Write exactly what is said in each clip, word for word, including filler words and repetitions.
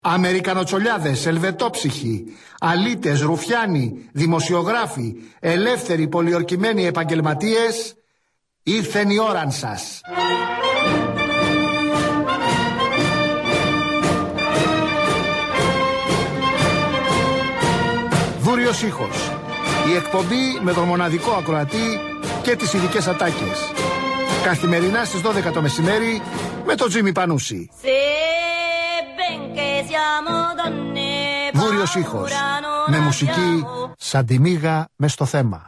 Αμερικανοτσολιάδες, ελβετόψυχοι, αλήτες, ρουφιάνοι, δημοσιογράφοι, ελεύθεροι πολιορκημένοι επαγγελματίες, ήρθεν η ώραν σας. Δούριος ήχος. Η εκπομπή με τον μοναδικό ακροατή και τις ειδικές ατάκες. Καθημερινά στις δώδεκα το μεσημέρι με τον Τζίμι Πανούση. Δούριος ήχος. Με μουσική σαν τη μύγα μες στο θέμα.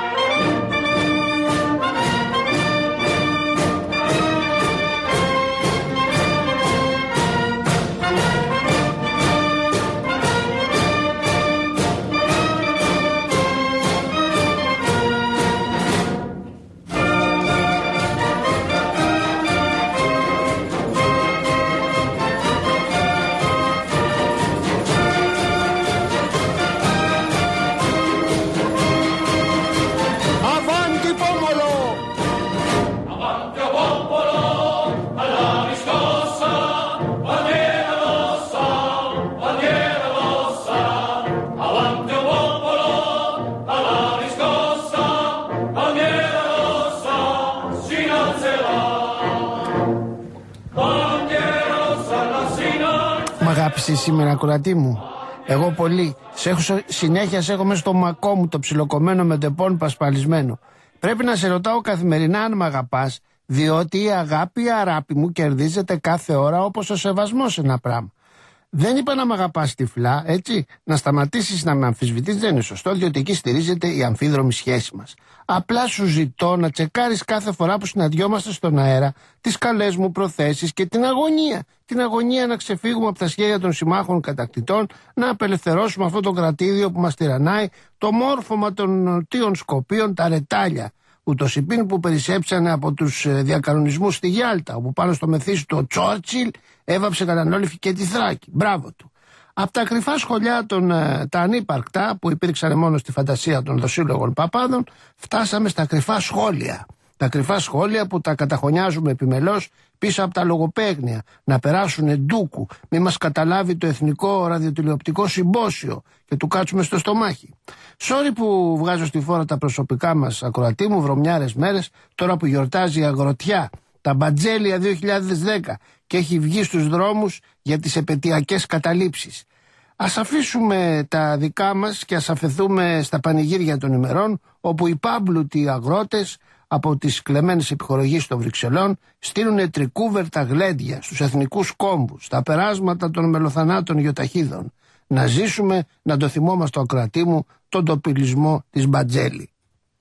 Σήμερα, ακροατή μου, εγώ πολύ. Σε έχω, συνέχεια σε έχω μέσα στο μακό μου το ψιλοκομμένο με τεπών πασπαλισμένο. Πρέπει να σε ρωτάω καθημερινά αν μ' αγαπάς, διότι η αγάπη, η αράπη μου κερδίζεται κάθε ώρα όπως ο σεβασμός ένα πράγμα. Δεν είπα να μ' αγαπάς τυφλά, έτσι. Να σταματήσεις να με αμφισβητείς δεν είναι σωστό, διότι εκεί στηρίζεται η αμφίδρομη σχέση μας. Απλά σου ζητώ να τσεκάρεις κάθε φορά που συναντιόμαστε στον αέρα τις καλές μου προθέσεις και την αγωνία. Την αγωνία να ξεφύγουμε από τα σχέδια των συμμάχων κατακτητών, να απελευθερώσουμε αυτό το κρατήδιο που μας τυραννάει, το μόρφωμα των νοτίων Σκοπίων, τα ρετάλια. Ούτως υπήν που περισσέψανε από τους διακανονισμούς στη Γιάλτα, όπου πάνω στο μεθύσι του ο Τσόρτσιλ έβαψε κανανόλυφη και τη Θράκη. Μπράβο του. Από τα κρυφά σχολιά των, τα ανύπαρκτα που υπήρξαν μόνο στη φαντασία των δοσύλλογων παπάδων, φτάσαμε στα κρυφά σχόλια. Τα κρυφά σχόλια που τα καταχωνιάζουμε επιμελώς πίσω από τα λογοπαίγνια, να περάσουν εντούκου, μη μας καταλάβει το Εθνικό Ραδιοτηλεοπτικό Συμπόσιο και του κάτσουμε στο στομάχι. Sorry που βγάζω στη φόρα τα προσωπικά μας, ακροατή μου, βρωμιάρες μέρες, τώρα που γιορτάζει η αγροτιά, τα μπατζέλια δύο χιλιάδες δέκα και έχει βγει στους δρόμους για τις επετειακές καταλήψεις. Ας αφήσουμε τα δικά μας και ας αφαιθούμε στα πανηγύρια των ημερών, όπου οι πάμπλουτοι αγρότες από τις κλεμμένες επιχορηγήσεις των Βρυξελών στείλουν τρικούβερτα γλέντια στους εθνικούς κόμβους, στα περάσματα των μελοθανάτων γιοταχίδων. Να ζήσουμε, να το θυμόμαστε ο ακροατή μου, τον τοπιλισμό της Μπατζέλη.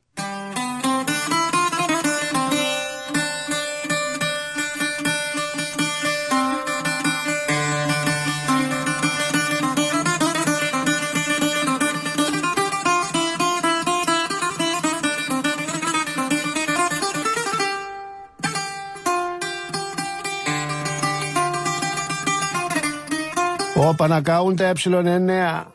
Ο Πανακαούντα ε εννέα.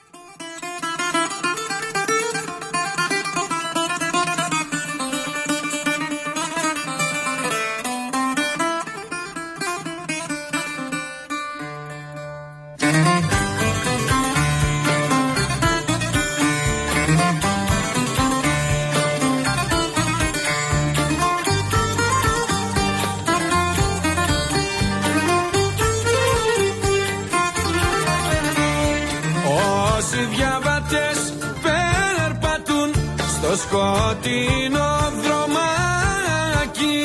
Σκοτεινό δρομάκι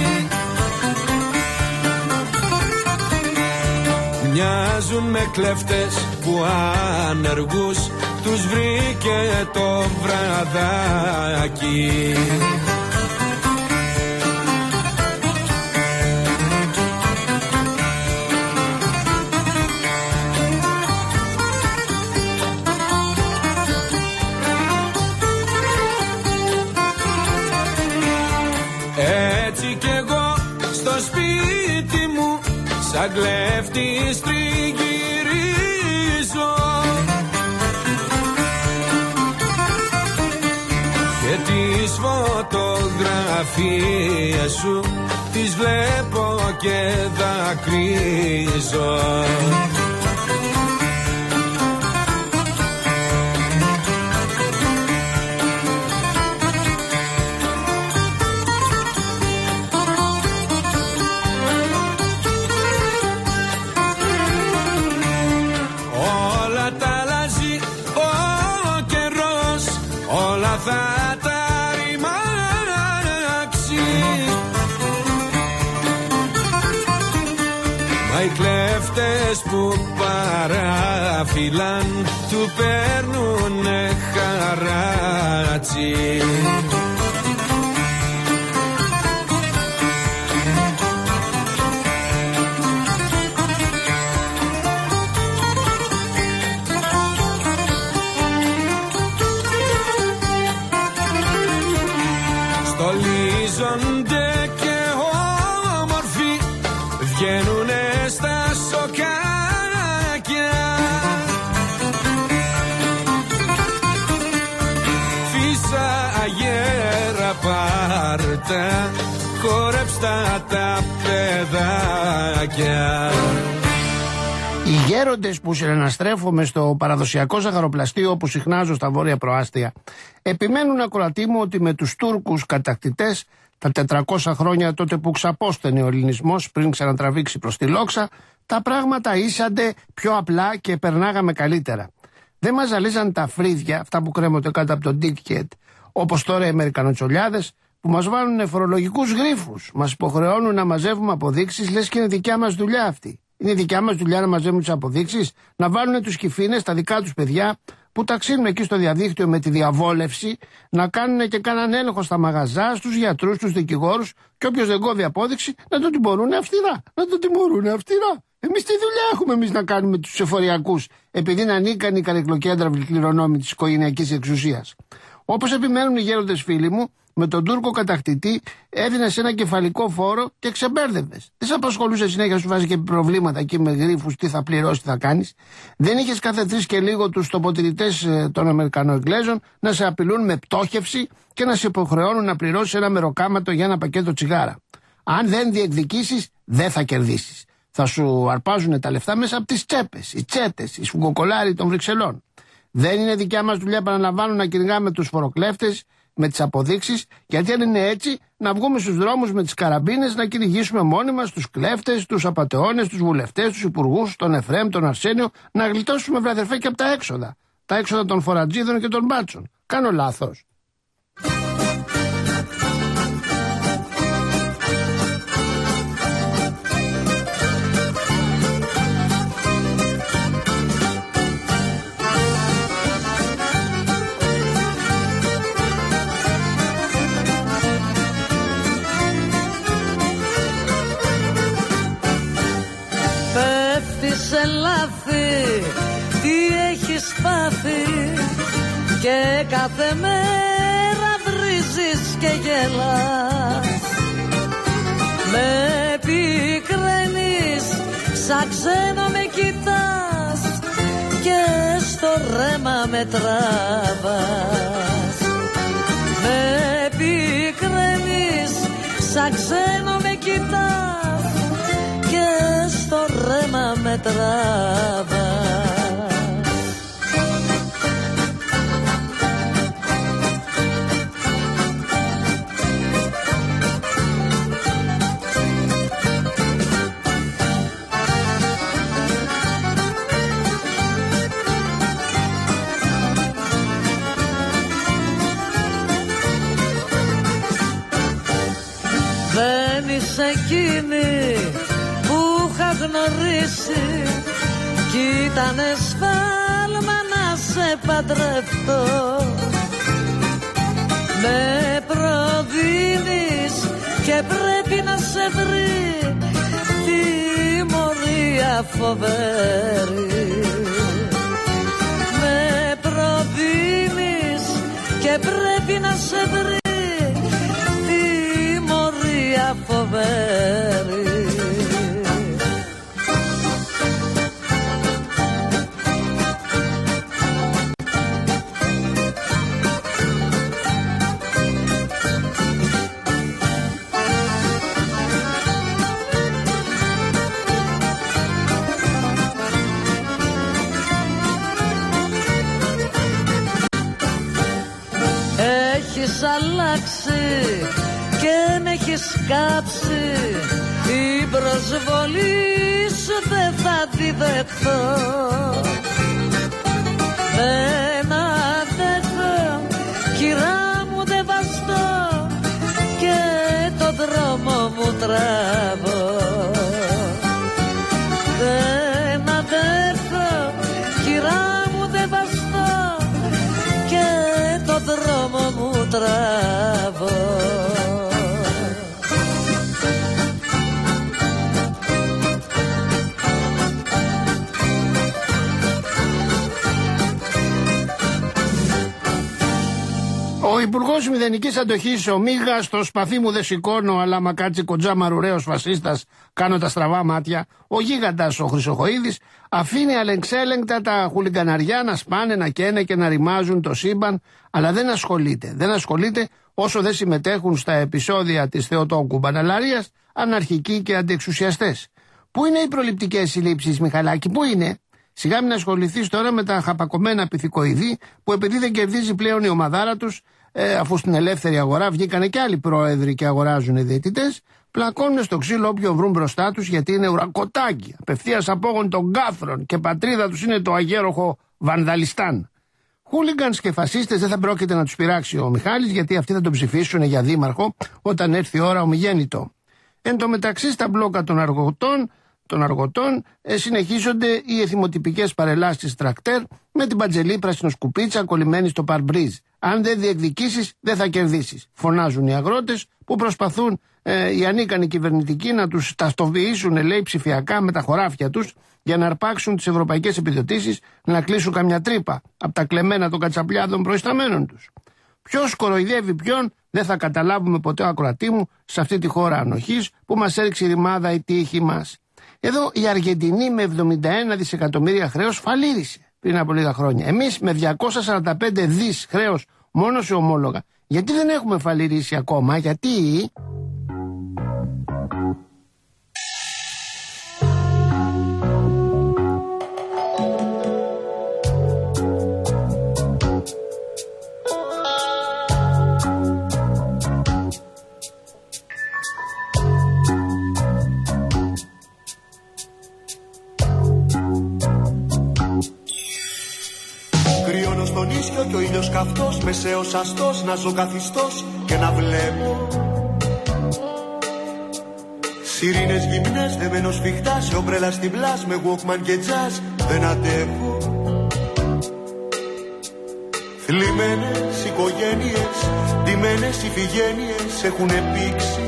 μοιάζουν με κλέφτες που ανεργούς τους βρήκε το βραδάκι. Σαν κλέφτης τριγυρίζω και τις φωτογραφίες σου τις βλέπω και δακρύζω. θα τα ρημάξει. Μα οι κλέφτες που παραφυλάν του παίρνουνε χαράτσι. Στολίζονται και όμορφοι βγαίνουνε στα σοκάκια. Φύσα αγέρα πάρτα, χορέψτα τα παιδάκια. Οι γέροντες που συναναστρέφομαι στο παραδοσιακό ζαχαροπλαστείο που συχνάζω στα βόρεια προάστια επιμένουν ακροατή μου ότι με τους Τούρκους κατακτητές τα τετρακόσια χρόνια τότε που ξαπόστενε ο ελληνισμός πριν ξανατραβήξει προς τη Λόξα, τα πράγματα ήσανται πιο απλά και περνάγαμε καλύτερα. Δεν μας ζαλίζαν τα φρύδια, αυτά που κρέμονται κάτω από τον ticket, όπως τώρα οι Αμερικανοτσολιάδες που μας βάλουν φορολογικούς γρίφους, μας υποχρεώνουν να μαζεύουμε αποδείξεις, λες και είναι δικιά μας δουλειά αυτή. Είναι δικιά μας δουλειά να μαζεύουμε τις αποδείξεις, να βάλουν τους κυφίνες, τα δικά τους παιδιά που ταξίνουν εκεί στο διαδίκτυο με τη διαβόλευση, να κάνουν και κάναν έλεγχο στα μαγαζά, στους γιατρούς, στους δικηγόρους και όποιος δεν κόβει απόδειξη να το τιμωρούν αυστηρά. Να το τιμωρούν αυστηρά. Εμείς τι δουλειά έχουμε εμείς να κάνουμε τους εφοριακούς, επειδή είναι ανίκανοι καρεκλοκέντραυλοι κληρονόμοι της οικογενειακής εξουσίας. Όπως επιμένουν οι γέροντες φίλοι μου, με τον Τούρκο κατακτητή έδινες ένα κεφαλικό φόρο και ξεμπέρδευες. Δεν σε απασχολούσε συνέχεια, σου βάζει και προβλήματα εκεί με γρίφους, τι θα πληρώσεις, τι θα κάνεις. Δεν είχες κάθε τρεις και λίγο τους τοποτηρητές των Αμερικανοεγγλέζων να σε απειλούν με πτώχευση και να σε υποχρεώνουν να πληρώσεις ένα μεροκάματο για ένα πακέτο τσιγάρα. Αν δεν διεκδικήσεις, δεν θα κερδίσεις. Θα σου αρπάζουν τα λεφτά μέσα από τις τσέπες, οι τσέτες, οι σφουγγοκολάροι των Βρυξελών. Δεν είναι δικιά μας δουλειά, παραλαμβάνω, να κυνηγάμε τους φοροκλέφτες με τις αποδείξεις, γιατί αν είναι έτσι, να βγούμε στους δρόμους με τις καραμπίνες να κυνηγήσουμε μόνοι μας τους κλέφτες, τους απατεώνες, τους βουλευτές, τους υπουργούς, τον Εφραίμ, τον Αρσένιο, να γλιτώσουμε, βρε αδερφέ, και από τα έξοδα. Τα έξοδα των φορατζίδων και των μπάτσων. Κάνω λάθος? Σε λάθη, τι έχεις πάθει και κάθε μέρα βρίζεις και γελάς. Με πικραίνεις, σαν ξένο με κοιτάς και στο ρέμα με τραβάς. Με πικραίνεις, σαν ξένο με κοιτάς και στο ρέμα με τραβάς. Δεν είσαι εκείνη που είχα γνωρίσει κι ήτανε σφάλμα να σε παντρευτώ. Με προδίνεις και πρέπει να σε βρει τιμωρία φοβερή. Με προδίνεις και πρέπει να σε βρει τιμωρία φοβερή. Έχεις αλλάξει και με έχεις κάψει, την προσβολή σου δεν θα τη δεχθώ. Δεν αντέχω, κυρά Υπουργός Μηδενικής Αντοχής, ο Μίγας, το σπαθί μου δεν σηκώνω, αλλά μα κάτσει κοντζάμα ρουραίος φασίστας, κάνω τα στραβά μάτια. Ο γίγαντας ο Χρυσοχοΐδης αφήνει αλεξέλεγκτα τα χουλιγκαναριά να σπάνε, να καίνε και να ρημάζουν το σύμπαν, αλλά δεν ασχολείται. Δεν ασχολείται όσο δεν συμμετέχουν στα επεισόδια της Θεοτόκου Μπαναλαρίας αναρχικοί και αντιεξουσιαστές. Πού είναι οι προληπτικές συλλήψεις, Μιχαλάκη, πού είναι? Σιγά μην ασχοληθείς τώρα με τα χαπακωμένα πυθικοειδή που επειδή δεν κερδίζει πλέον η ομαδάρα τους, ε, αφού στην ελεύθερη αγορά βγήκανε και άλλοι πρόεδροι και αγοράζουν οι διαιτητές, πλακώνουν στο ξύλο όποιον βρουν μπροστά τους γιατί είναι ουρακοτάκι, απευθείας απόγονοι των κάφρων και πατρίδα τους είναι το αγέροχο Βανδαλιστάν. Χούλιγκανς και φασίστες δεν θα πρόκειται να τους πειράξει ο Μιχάλης, γιατί αυτοί θα τον ψηφίσουν για δήμαρχο όταν έρθει η ώρα ομιγέννητο. Εν τω μεταξύ στα μπλόκα των αργωτών, των αργωτών ε, συνεχίζονται οι εθιμοτυπικές παρελάσεις τρακτέρ με την παντζελή πρασινοσκουπίτσα κολλημένη στο παρμπρίζ. Αν δεν διεκδικήσεις, δεν θα κερδίσεις. Φωνάζουν οι αγρότες που προσπαθούν ε, οι ανίκανοι κυβερνητικοί να τους ταυτοποιήσουν, λέει, ψηφιακά με τα χωράφια τους για να αρπάξουν τις ευρωπαϊκές επιδοτήσεις, να κλείσουν καμιά τρύπα από τα κλεμμένα των κατσαπλιάδων προϊσταμένων τους. Ποιος κοροϊδεύει ποιον δεν θα καταλάβουμε ποτέ, ακροατή μου, σε αυτή τη χώρα ανοχής που μας έριξε η ρημάδα η τύχη μας. Εδώ η Αργεντινή με εβδομήντα ένα δισεκατομμύρια χρέος φαλήρισε πριν από λίγα χρόνια. Εμείς με διακόσια σαράντα πέντε δις χρέος μόνο σε ομόλογα. Γιατί δεν έχουμε φαληρίσει ακόμα, γιατί... Κι ο ήλιος καυτός, μεσαίος αστός, να ζω καθιστός και να βλέπω σιρήνες γυμνές, δεμένος σφιχτά σε ομπρέλα στην πλάς, με Walkman και jazz δεν αντέχω. Θλιμμένες οικογένειες, ντυμένες ηφηγένειες έχουνε πήξει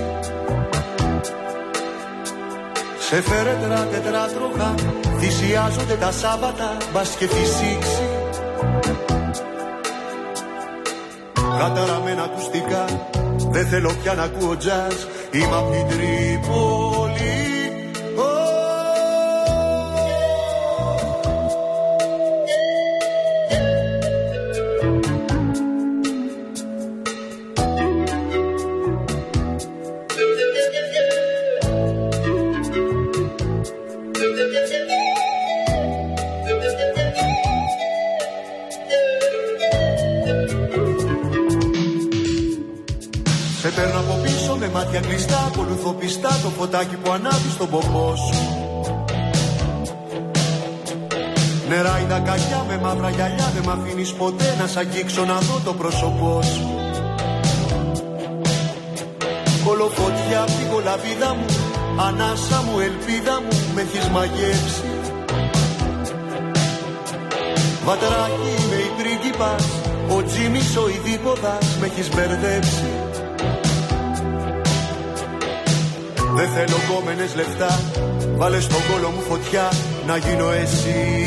σε φέρετρα τετράτροχα, θυσιάζονται τα Σάββατα, μπας και φυσήξει. Καταραμένα ακουστικά, δεν θέλω πια να ακούω jazz. Είμαι απ' την Τρίπολη. Σε παίρνω από πίσω με μάτια κλειστά, ακολουθώ πιστά το φωτάκι που ανάβει στον ποπό σου. Νεράει τα κακιά με μαύρα γυαλιά, δεν μ' αφήνεις ποτέ να σ' αγγίξω να δω το πρόσωπό σου. Κολοφωτιά απ' την κολαπίδα μου, ανάσα μου, ελπίδα μου, με έχεις μαγεύσει. Βατράκι είμαι η πρίγκιπας, ο Τζίμις ο ειδίποδας, με έχεις μπερδέψει. Δεν θέλω κόμενες λεφτά, βάλε στον κόλο μου φωτιά, να γίνω εσύ.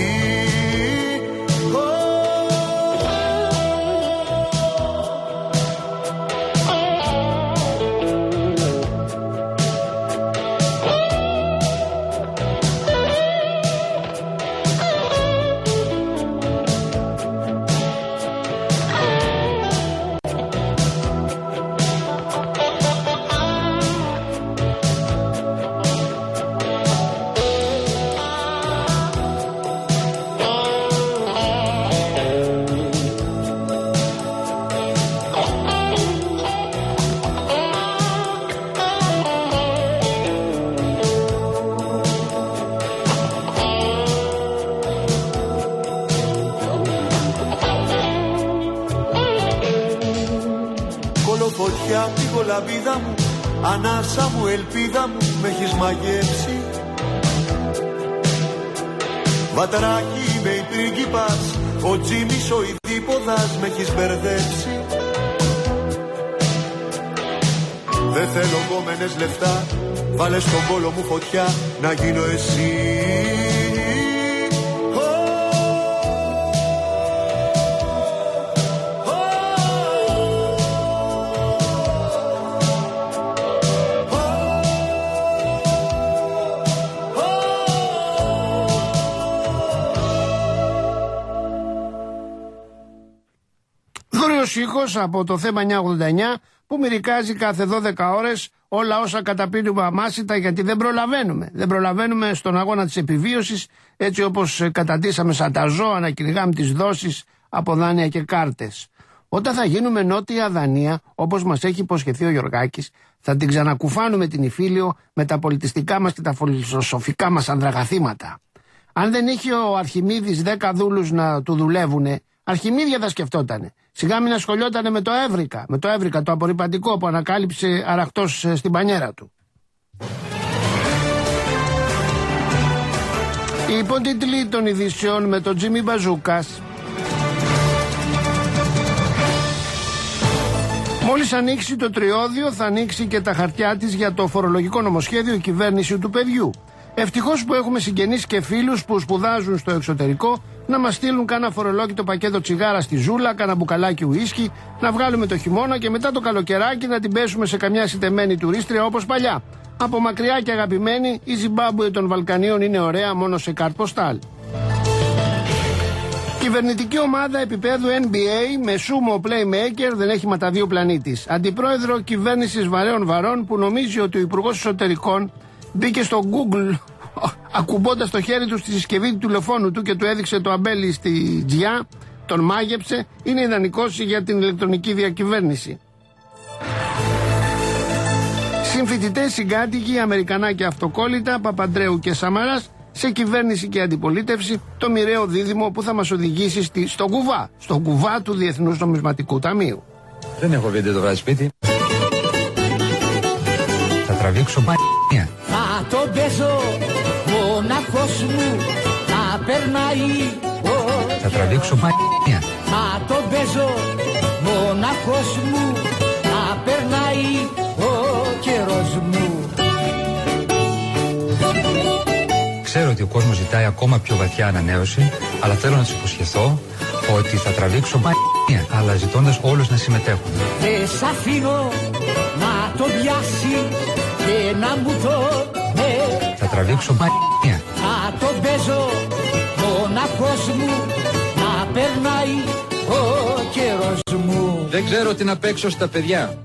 Φωτιά απ' την κολαμπίδα μου, ανάσα μου, ελπίδα μου, με έχεις μαγεύσει. Βατράκι είμαι η πρίγκιπας, ο Τζίμις ο ειδίποδας, με έχεις μπερδέψει. Δεν θέλω κόμενες λεφτά, βάλε στον κόλο μου φωτιά, να γίνω εσύ. Παλιός ήχος από το θέμα εννιακόσια ογδόντα εννιά που μυρικάζει κάθε δώδεκα ώρες όλα όσα καταπίνουμε αμάσιτα, γιατί δεν προλαβαίνουμε. Δεν προλαβαίνουμε στον αγώνα της επιβίωσης, έτσι όπως καταντήσαμε σαν τα ζώα να κυνηγάμε τις δόσεις από δάνεια και κάρτες. Όταν θα γίνουμε νότια Δανία, όπως μας έχει υποσχεθεί ο Γιωργάκης, θα την ξανακουφάνουμε την Ιφίλιο με τα πολιτιστικά μας και τα φιλοσοφικά μας ανδραγαθήματα. Αν δεν είχε ο Αρχιμίδης δέκα δούλους να του δουλεύουνε, Αρχιμίδια θα σκεφτότανε. Σιγά μην ασχολιότανε με το Εύρικα, με το Εύρικα, το απορρυπαντικό που ανακάλυψε αραχτός στην πανιέρα του. Οι υπότιτλοι των ειδήσεων με τον Τζίμι Μπαζούκας. Μόλις ανοίξει το τριώδιο, θα ανοίξει και τα χαρτιά της για το φορολογικό νομοσχέδιο η κυβέρνηση του παιδιού. Ευτυχώς που έχουμε συγγενείς και φίλους που σπουδάζουν στο εξωτερικό να μας στείλουν κάνα φορολόγητο πακέτο τσιγάρα στη ζούλα, κάνα μπουκαλάκι ουίσκι, να βγάλουμε το χειμώνα και μετά το καλοκαιράκι να την πέσουμε σε καμιά συντεμένη τουρίστρια όπως παλιά. Από μακριά και αγαπημένη, η Ζιμπάμπουε των Βαλκανίων είναι ωραία μόνο σε καρτ ποστάλ. Κυβερνητική ομάδα επίπεδου N B A με σούμο playmaker δεν έχει ματαδεί πλανήτης. Αντιπρόεδρο κυβέρνησης βαρέων βαρών που νομίζει ότι ο Υπουργός Εσωτερικών μπήκε στο Google ακουμπώντας το χέρι του στη συσκευή του τηλεφώνου του και του έδειξε το αμπέλι στη τζιά, τον μάγεψε, είναι ιδανικός για την ηλεκτρονική διακυβέρνηση. Συμφοιτητές, συγκάτοικοι, Αμερικανάκια αυτοκόλλητα, Παπαντρέου και Σαμαράς, σε κυβέρνηση και αντιπολίτευση, το μοιραίο δίδυμο που θα μας οδηγήσει στη, στο κουβά, στο κουβά του Διεθνούς Νομισματικού Ταμείου. Δεν έχω βίντεο το βράδυ σπίτι. Θα τραβήξω μπανία. Θα το παίζω μοναχός μου, θα περνάει. Θα τραβήξω μπανία. Θα το παίζω μοναχός μου, θα περνάει ο καιρός μου. Ξέρω ότι ο κόσμος ζητάει ακόμα πιο βαθιά ανανέωση, αλλά θέλω να τους υποσχεθώ ότι θα τραβήξω μπανία, αλλά ζητώντας όλους να συμμετέχουν. Δεν σ' αφήνω να το πιάσει και να μου το ναι. Θα τραβήξω μπανία. Θα το παίζω μοναχός μου, να περνάει ο καιρός μου. Δεν ξέρω τι να παίξω στα παιδιά.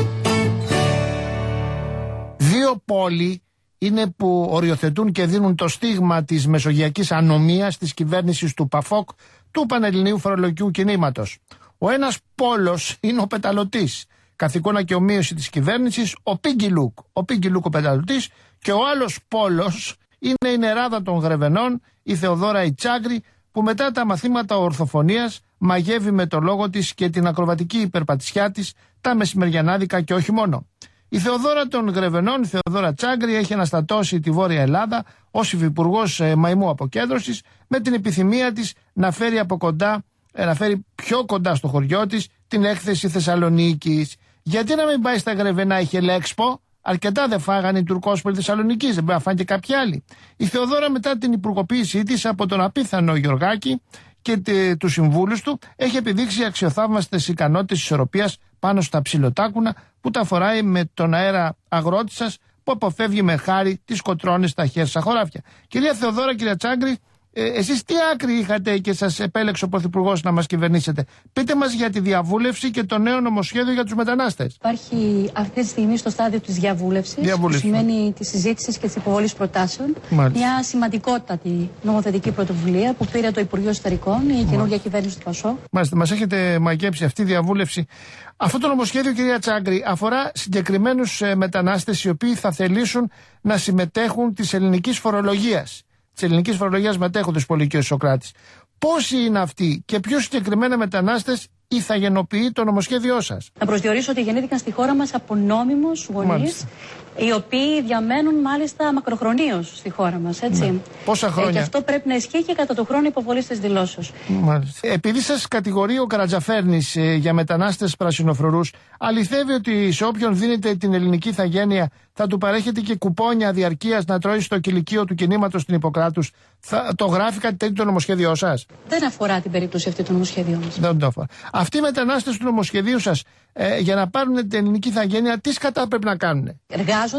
Δύο πόλοι είναι που οριοθετούν και δίνουν το στίγμα της μεσογειακής ανομίας της κυβέρνησης του ΠΑΦΟΚ, του Πανελληνίου Φορολογικού Κινήματος. Ο ένας πόλος είναι ο πεταλωτής, καθηκόνα και ομοίωση της κυβέρνησης, ο Πίγκι Λουκ. Ο Πίγκι Λουκ ο πεταλωτής, και ο άλλος πόλος είναι η νεράδα των Γρεβενών, η Θεοδόρα η Τσάγκρη, που μετά τα μαθήματα ορθοφωνίας μαγεύει με το λόγο της και την ακροβατική υπερπατησιά της τα μεσημεριανάδικα και όχι μόνο. Η Θεοδόρα των Γρεβενών, η Θεοδόρα Τσάγκρη, έχει αναστατώσει τη Βόρεια Ελλάδα ως υφυπουργός ε, μαϊμού αποκέντρωσης, με την επιθυμία της να φέρει από κοντά, ε, να φέρει πιο κοντά στο χωριό της την έκθεση Θεσσαλονίκης. Γιατί να μην πάει στα Γρεβενά, είχε Λέξπο, αρκετά δεν φάγανε οι Τουρκόσποροι Θεσσαλονικής, δεν μπορεί να φάνε και κάποιοι άλλοι. Η Θεοδόρα, μετά την υπουργοποίησή της από τον απίθανο Γιωργάκη και τε, τους συμβούλους του, έχει επιδείξει αξιοθαύμαστες ικανότητες ισορροπίας πάνω στα ψιλοτάκουνα που τα φοράει με τον αέρα αγρότισσας που αποφεύγει με χάρη τις κοτρώνες στα χέρια χωράφια. Κυρία Θεοδόρα, κυρία Τσάγκρη, ε, εσείς τι άκρη είχατε και σας επέλεξε ο Πρωθυπουργός να μας κυβερνήσετε? Πείτε μας για τη διαβούλευση και το νέο νομοσχέδιο για τους μετανάστες. Υπάρχει αυτή τη στιγμή στο στάδιο της διαβούλευσης, διαβούλευση. που σημαίνει τη συζήτηση και τη υποβολή προτάσεων. Μάλιστα. Μια σημαντικότατη νομοθετική πρωτοβουλία που πήρε το Υπουργείο Εσωτερικών, η καινούργια κυβέρνηση του ΠΑΣΟΚ. Μάλιστα, μας έχετε μαγέψει αυτή η διαβούλευση. Αυτό το νομοσχέδιο, κυρία Τσάγκρη, αφορά συγκεκριμένους ε, μετανάστες οι οποίοι θα θελήσουν να συμμετέχουν της ελληνικής φορολογίας. Της ελληνικής φορολογίας μετέχοντες πολύ, κ. Σοκράτης. Πόσοι είναι αυτοί και πιο συγκεκριμένα μετανάστες ηθαγενοποιεί το νομοσχέδιό σας? Να προσδιορίσω ότι γεννήθηκαν στη χώρα μας από νόμιμους γονείς, οι οποίοι διαμένουν μάλιστα μακροχρονίως στη χώρα μας, έτσι. Ναι. Πόσα χρόνια? Ε, και αυτό πρέπει να ισχύει και κατά το χρόνο υποβολής της δηλώσεως. Μάλιστα. Επειδή σας κατηγορεί ο Καρατζαφέρνης ε, για μετανάστες πρασινοφρουρούς, αληθεύει ότι σε όποιον δίνετε την ελληνική ηθαγένεια θα του παρέχετε και κουπόνια διαρκείας να τρώει στο κηλικείο του κινήματος στην Ιπποκράτους? Θα το γράφει κάτι τέτοιο το νομοσχέδιό σας? Δεν αφορά την περίπτωση αυτή το νομοσχέδιό μας. Δεν το αφορά. Αυτοί οι μετανάστες του νομοσχεδίου σας, ε, για να πάρουν την ελληνική ηθαγένεια, τι σκατά πρέπει να κάνουν? Εργάζονται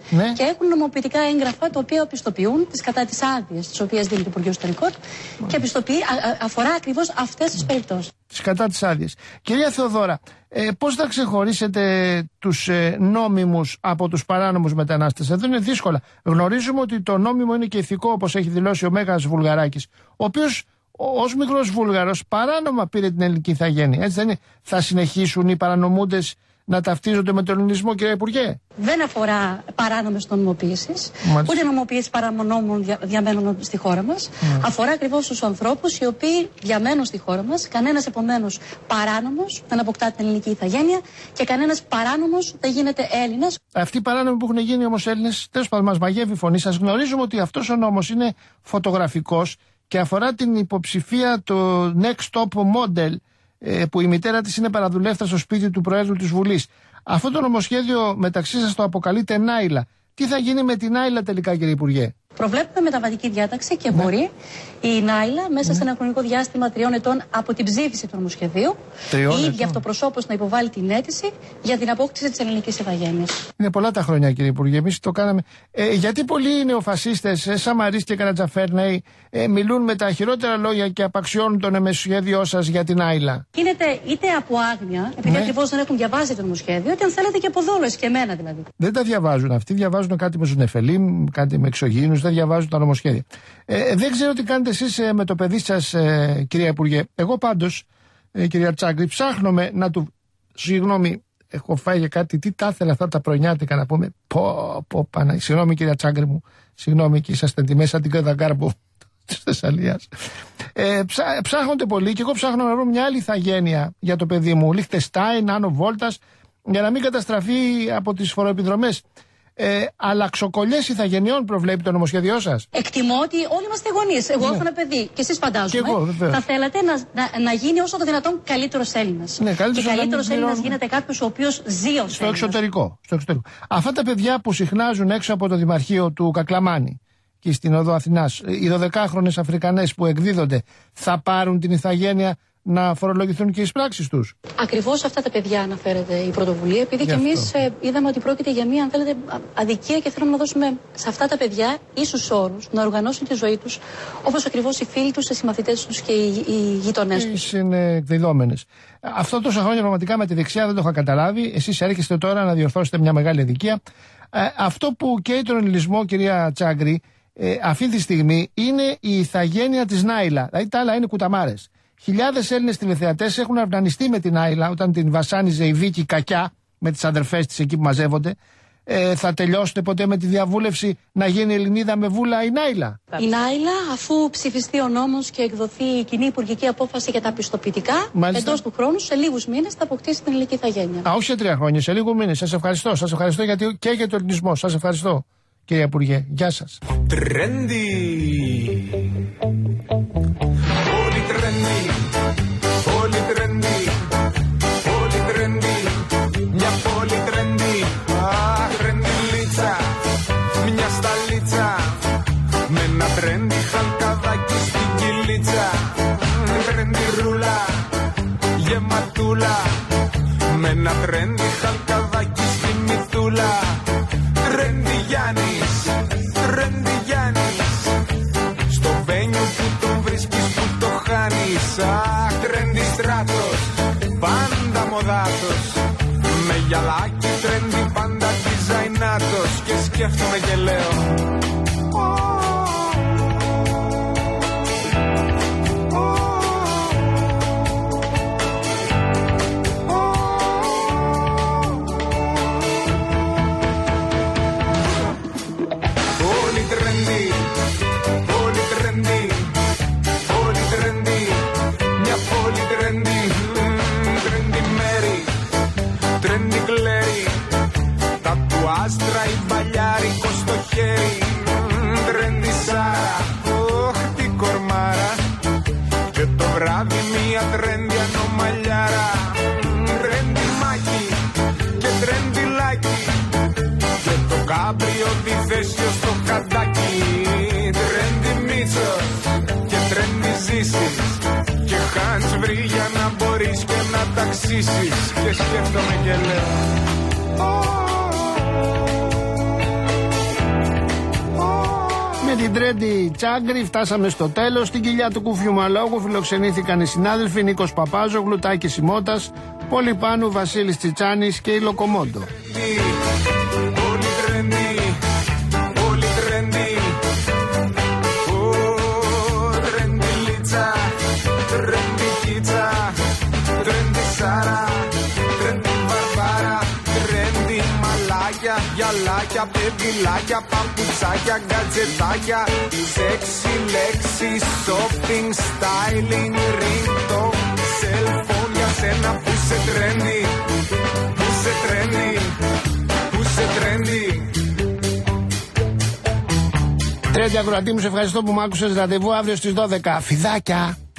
Ναι. Και έχουν νομοποιητικά έγγραφα τα οποία πιστοποιούν τις κατά τις άδειες τις οποίες δίνει το Υπουργείο Εσωτερικών και πιστοποιεί, α, α, αφορά ακριβώς αυτές τις περιπτώσεις. Τις κατά τις άδειες. Κυρία Θεοδώρα, ε, πώς θα ξεχωρίσετε τους ε, νόμιμους από τους παράνομους μετανάστες? Εδώ είναι δύσκολα. Γνωρίζουμε ότι το νόμιμο είναι και ηθικό, όπως έχει δηλώσει ο Μέγας Βουλγαράκης, ο οποίος ως μικρός Βούλγαρος παράνομα πήρε την ελληνική ηθαγένεια. Έτσι δεν είναι? Θα συνεχίσουν οι παρανομούντες να ταυτίζονται με τον ελληνισμό, κύριε Υπουργέ? Δεν αφορά παράνομες νομιμοποιήσεις, ούτε νομιμοποιήσεις παρανόμων δια, διαμένων στη χώρα μας. Mm. Αφορά ακριβώς τους ανθρώπους οι οποίοι διαμένουν στη χώρα μας. Κανένας επομένως παράνομος δεν αποκτά την ελληνική ηθαγένεια και κανένας παράνομος δεν γίνεται Έλληνας. Αυτοί οι παράνομοι που έχουν γίνει όμως Έλληνες, τέλος πάντων, μας μαγεύει η φωνή σας. Γνωρίζουμε ότι αυτός ο νόμος είναι φωτογραφικός και αφορά την υποψηφία το Next Top Model, που η μητέρα της είναι παραδουλεύτα στο σπίτι του Προέδρου της Βουλής. Αυτό το νομοσχέδιο μεταξύ σας το αποκαλείται Νάιλα. Τι θα γίνει με την Νάιλα τελικά, κύριε Υπουργέ? Προβλέπουμε μεταβατική διάταξη και ναι. μπορεί η Νάιλα μέσα ναι. σε ένα χρονικό διάστημα τριών ετών από την ψήφιση του νομοσχεδίου η ίδια αυτοπροσώπως να υποβάλει την αίτηση για την απόκτηση της ελληνικής ηθαγένειας. Είναι πολλά τα χρόνια, κύριε Υπουργέ, εμείς το κάναμε. Ε, γιατί πολλοί νεοφασίστες, ε, Σαμαρίς και Καρατζαφέρνεϊ, ε, μιλούν με τα χειρότερα λόγια και απαξιώνουν το νομοσχέδιό σας για την Νάιλα? Γίνεται είτε από άγνοια, επειδή ναι. ακριβώς δεν έχουν διαβάσει το νομοσχέδιο, είτε αν θέλετε και από δόλο, και εμένα δηλαδή. Δεν τα διαβάζουν αυτοί, διαβάζουν κάτι με ζουνεφελίμ, κάτι με εξωγήινους. Δεν διαβάζουν τα νομοσχέδια. Ε, δεν ξέρω τι κάνετε εσείς ε, με το παιδί σας, ε, κυρία Υπουργέ. Εγώ πάντως, ε, κυρία Τσάγκρη, ψάχνομαι να του. Συγγνώμη, έχω φάει για κάτι. Τι τα ήθελα αυτά τα πρωινιάτικα να πούμε. Πω, πω, πανά. Συγγνώμη, κυρία Τσάγκρη μου. Συγγνώμη, και είσαστε τη μέσα την Κρεταγκάρπο τη Θεσσαλία. Ε, ψά, ψάχνονται πολύ και εγώ ψάχνω να βρω μια άλλη ηθαγένεια για το παιδί μου. Λιχτεστάιν, Άνω Βόλτας, για να μην καταστραφεί από τις φοροεπιδρομές. Ε, αλλαξοκολλιές ηθαγενειών προβλέπει το νομοσχέδιό σας? Εκτιμώ ότι όλοι είμαστε γονείς. Εγώ έχω ναι. ένα παιδί και εσείς φαντάζομαι. Και εγώ, θα θέλατε να, να, να γίνει όσο το δυνατόν καλύτερος Έλληνας. Ναι, καλύτερος και καλύτερος Έλληνας γίνεται κάποιος ο οποίος ζει ως στο εξωτερικό, στο εξωτερικό. Αυτά τα παιδιά που συχνάζουν έξω από το Δημαρχείο του Κακλαμάνη και στην Οδό Αθηνάς, οι δωδεκάχρονες Αφρικανές που εκδίδονται, θα πάρουν την ηθαγένεια να φορολογηθούν και οι πράξεις τους? Ακριβώς αυτά τα παιδιά αναφέρεται η πρωτοβουλία, επειδή και εμείς ε, είδαμε ότι πρόκειται για μια, αν θέλετε, αδικία και θέλουμε να δώσουμε σε αυτά τα παιδιά ίσους όρους να οργανώσουν τη ζωή τους όπως ακριβώς οι φίλοι τους, οι συμμαθητές τους και οι, οι γειτονές τους. Είναι εκδηλώμενες. Αυτό τόσα χρόνια πραγματικά με τη δεξιά δεν το είχα καταλάβει. Εσείς έρχεστε τώρα να διορθώσετε μια μεγάλη αδικία. Ε, αυτό που καίει τον ελληνισμό, κυρία Τσάγκρη, ε, αυτή τη στιγμή είναι η ηθαγένεια της Νάιλα. Δηλαδή τα άλλα είναι κουταμάρες. Χιλιάδες Έλληνες τηλεθεατές έχουν αυνανιστεί με την Νάιλα όταν την βασάνιζε η Βίκη κακιά με τις αδερφές της εκεί που μαζεύονται. Ε, θα τελειώσετε ποτέ με τη διαβούλευση να γίνει Ελληνίδα με βούλα η Νάιλα? Η Νάιλα, αφού ψηφιστεί ο νόμος και εκδοθεί η κοινή υπουργική απόφαση για τα πιστοποιητικά, εντός του χρόνου, σε λίγους μήνες θα αποκτήσει την ελληνική ηθαγένεια. Α, όχι σε τρία χρόνια, σε λίγους μήνες. Σας ευχαριστώ. Σας ευχαριστώ γιατί και για τον ελληνισμό. Σας ευχαριστώ, κύριε Υπουργέ. Γεια σας. Τρέντι. Πολύ τρέντι. Πολύ τρέντι. Πολύ τρέντι. Μια πολύ τρέντι. Αχ, τρεντιλίτσα. Μια σταλίτσα. Με ένα τρέντι χαλκαδάκι στην κυλίτσα. Τρεντιρούλα. Γεματούλα. Με ένα τρέντι χαλκαδάκι στην μυθούλα. Τρέντι Γιάννης. Τρέντι Γιάννης. Στο βένιο που τον βρίσκεις που το χάνεις. Αχ, τρέντι Στράτος. Πάντα μοδάτος. Με γυαλάκι τρέντι πάντα διζαϊνάτος. Και σκέφτομαι και λέω πολύ τρέντι. Πολύ τρέντι. Πολύ τρέντι. Μια πολύ τρέντι. Τρέντι Μέρι. Τρέντι Κλέρι. Τατουάζ τραϊμπαλιάρικο στο χέρι. Τρέντι Σάρα. Ωχ, τι κορμάρα. Και το βράδυ μια τρέντι ανομαλιάρα. Τρέντι Μάκη. Και τρέντι Λάκη. Και το κάμπριο διθέσιο στο καντάκι. Τρέντι Μίτσος. Και τρέντι Ζήσης. Και Χάνς βρει για να μπορείς και να ταξίσεις. Και σκέφτομαι και λέω με την Τρέντι Τσάγκρη φτάσαμε στο τέλος. Στην κοιλιά του Κούφιου Μαλόγου φιλοξενήθηκαν οι συνάδελφοι Νίκος Παπάζογλου, Τάκης Σιμώτας, Πολυπάνου, Βασίλης Τσιτσάνης και η Λοκομόντο. Γυαλάκια, παιδιλάκια, παπουτσάκια, γκατζετάκια, σεξι λέξεις, shopping, styling, ringtone, cellphone για σένα που σε τρένει, που σε τρένει, που σε τρένει. Τρέντι ακροατή μου, σε ευχαριστώ που μ' άκουσες. Ραντεβού αύριο στις δώδεκα. Φιδάκια.